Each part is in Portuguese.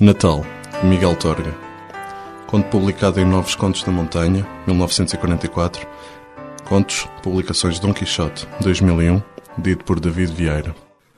Natal, de Miguel Torga. Conto publicado em Novos Contos da Montanha, 1944. Contos, publicações Dom Quixote, 2001, dito por David Vieira.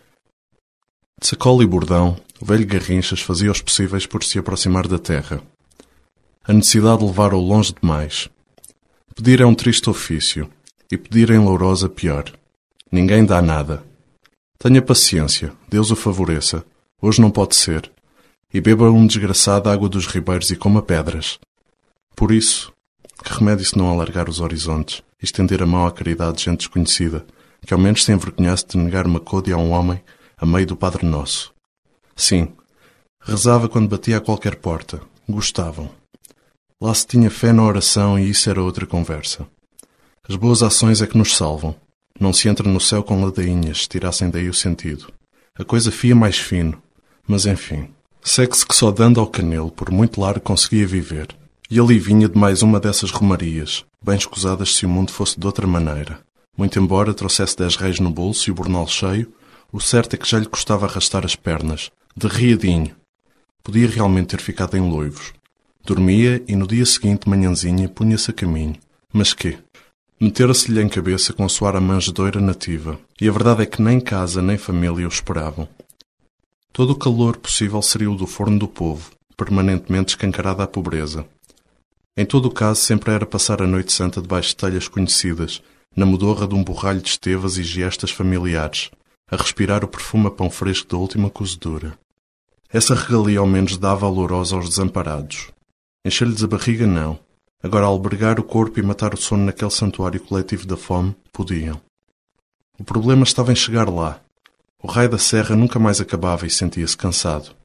De sacola e bordão, o velho Garrinchas fazia os possíveis por se aproximar da terra. A necessidade de levar-o longe demais. Pedir é um triste ofício, e pedir em Lourosa pior. Ninguém dá nada. Tenha paciência, Deus o favoreça. Hoje não pode ser. E beba um desgraçado água dos ribeiros e coma pedras. Por isso, que remédio se não alargar os horizontes e estender a mão à caridade de gente desconhecida, que ao menos se envergonhasse de negar uma côdea a um homem a meio do Padre Nosso. Sim, rezava quando batia a qualquer porta. Gostavam. Lá se tinha fé na oração e isso era outra conversa. As boas ações é que nos salvam. Não se entra no céu com ladainhas, se tirassem daí o sentido. A coisa fia mais fino. Mas enfim, segue-se que só dando ao canelo por muito largo conseguia viver. E ali vinha de mais uma dessas romarias, bem escusadas se o mundo fosse de outra maneira. Muito embora trouxesse 10 reis no bolso e o bornal cheio, o certo é que já lhe custava arrastar as pernas, derriadinho. Podia realmente ter ficado em Loivos. Dormia e no dia seguinte, manhãzinha, punha-se a caminho. Mas quê? Metera-se-lhe em cabeça com a suar a manjedoura nativa. E a verdade é que nem casa nem família o esperavam. Todo o calor possível seria o do forno do povo, permanentemente escancarada à pobreza. Em todo o caso, sempre era passar a noite santa debaixo de telhas conhecidas, na modorra de um borralho de estevas e giestas familiares, a respirar o perfume a pão fresco da última cozedura. Essa regalia ao menos dava a Lourosa aos desamparados. Encher-lhes a barriga, não. Agora, albergar o corpo e matar o sono naquele santuário coletivo da fome, podiam. O problema estava em chegar lá. O raio da serra nunca mais acabava e sentia-se cansado.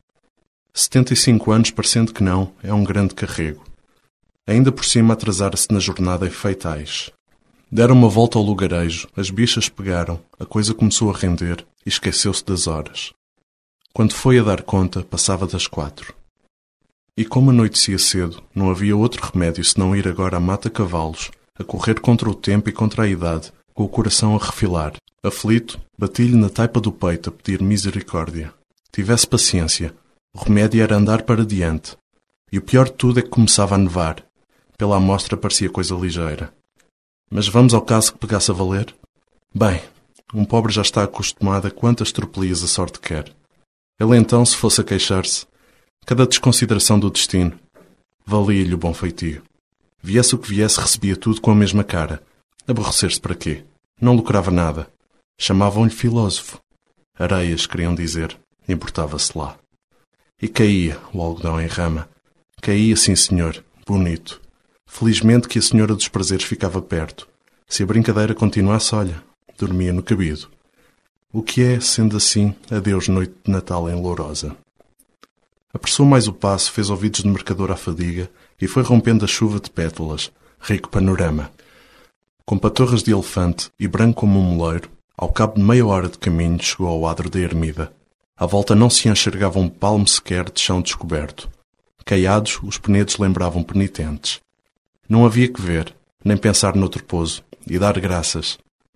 75 anos, parecendo que não, é um grande carrego. Ainda por cima atrasara-se na jornada em feitais. Deram uma volta ao lugarejo, as bichas pegaram, a coisa começou a render e esqueceu-se das horas. Quando foi a dar conta, passava das 4. E como anoitecia cedo, não havia outro remédio senão ir agora à mata-cavalos, a correr contra o tempo e contra a idade, com o coração a refilar. Aflito, bati-lhe na taipa do peito a pedir misericórdia. Tivesse paciência. O remédio era andar para diante. E o pior de tudo é que começava a nevar. Pela amostra parecia coisa ligeira. Mas vamos ao caso que pegasse a valer? Bem, um pobre já está acostumado a quantas tropelias a sorte quer. Ele então, se fosse a queixar-se, cada desconsideração do destino, valia-lhe o bom feitio. Viesse o que viesse, recebia tudo com a mesma cara. Aborrecer-se para quê? Não lucrava nada. Chamavam-lhe filósofo. Areias, queriam dizer. Importava-se lá. E caía, o algodão em rama. Caía, sim senhor, bonito. Felizmente que a senhora dos prazeres ficava perto. Se a brincadeira continuasse, olha, dormia no cabido. O que é, sendo assim, adeus noite de Natal em Lourosa. Apressou mais o passo, fez ouvidos de mercador à fadiga e foi rompendo a chuva de pétalas, rico panorama. Com patorras de elefante e branco como um moleiro, ao cabo de meia hora de caminho chegou ao adro da ermida. À volta não se enxergava um palmo sequer de chão descoberto. Caiados, os penedos lembravam penitentes. Não havia que ver, nem pensar noutro pouso, e dar graças.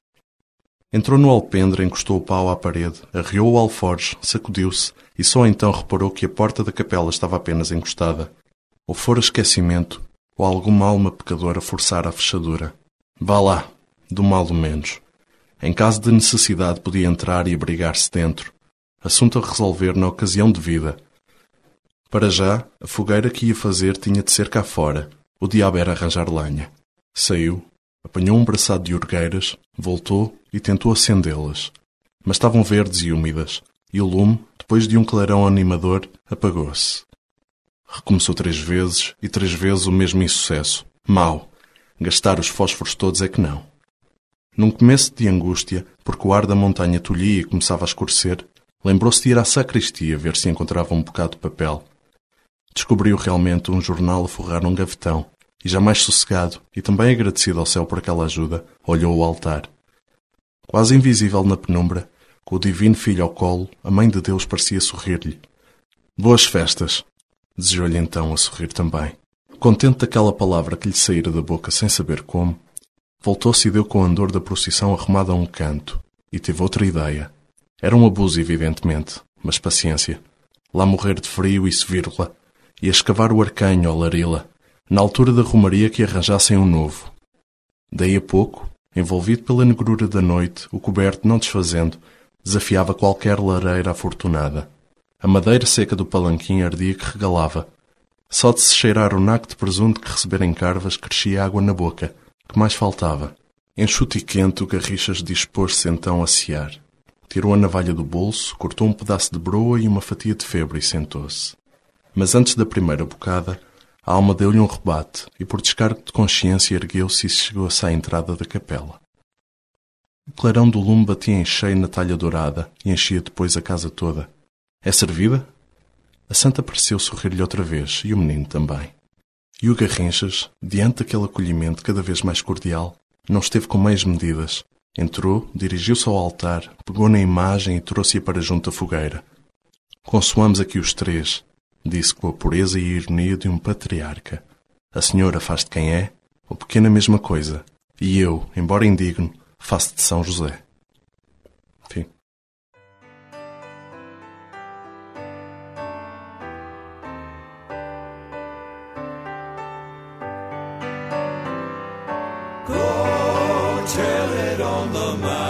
Entrou no alpendre, encostou o pau à parede, arreou o alforje, sacudiu-se e só então reparou que a porta da capela estava apenas encostada. Ou fora esquecimento, ou alguma alma pecadora forçara a fechadura. Vá lá, do mal do menos. Em caso de necessidade podia entrar e abrigar-se dentro. Assunto a resolver na ocasião devida. Para já, a fogueira que ia fazer tinha de ser cá fora. O diabo era arranjar lenha. Saiu, apanhou um braçado de orgueiras, voltou e tentou acendê-las. Mas estavam verdes e úmidas, e o lume, depois de um clarão animador, apagou-se. Recomeçou 3 vezes e 3 vezes o mesmo insucesso. Mau. Gastar os fósforos todos é que não. Num começo de angústia, porque o ar da montanha tolhia e começava a escurecer, lembrou-se de ir à sacristia ver se encontrava um bocado de papel. Descobriu realmente um jornal a forrar num gavetão, e já mais sossegado, e também agradecido ao céu por aquela ajuda, olhou o altar. Quase invisível na penumbra, com o divino filho ao colo, a mãe de Deus parecia sorrir-lhe. Boas festas! Desejou-lhe então a sorrir também. Contente daquela palavra que lhe saíra da boca sem saber como, voltou-se e deu com o andor da procissão arrumado a um canto, e teve outra ideia. Era um abuso, evidentemente, mas paciência. lá morrer de frio, isso vírgula, e a escavar o arcanho, ó Larila, na altura da romaria que arranjassem um novo. Daí a pouco, envolvido pela negrura da noite, o coberto não desfazendo, desafiava qualquer lareira afortunada. A madeira seca do palanquim ardia que regalava. Só de se cheirar o naco de presunto que recebera em Carvas, crescia água na boca. Que mais faltava? Enxuto e quente, o Garrixas dispôs-se então a cear. Tirou a navalha do bolso, cortou um pedaço de broa e uma fatia de febre e sentou-se. Mas antes da primeira bocada, a alma deu-lhe um rebate e, por descargo de consciência, ergueu-se e chegou-se à entrada da capela. O clarão do lume batia em cheio na talha dourada e enchia depois a casa toda. É servida? A santa pareceu sorrir-lhe outra vez, e o menino também. E o Garrinchas, diante daquele acolhimento cada vez mais cordial, não esteve com meias medidas. Entrou, dirigiu-se ao altar, pegou na imagem e trouxe-a para junto da fogueira. Consoamos aqui os três, disse com a pureza e a ironia de um patriarca. A senhora faz de quem é, o pequeno a mesma coisa, e eu, embora indigno, faço de São José. Fim. Go tell it on the mountain.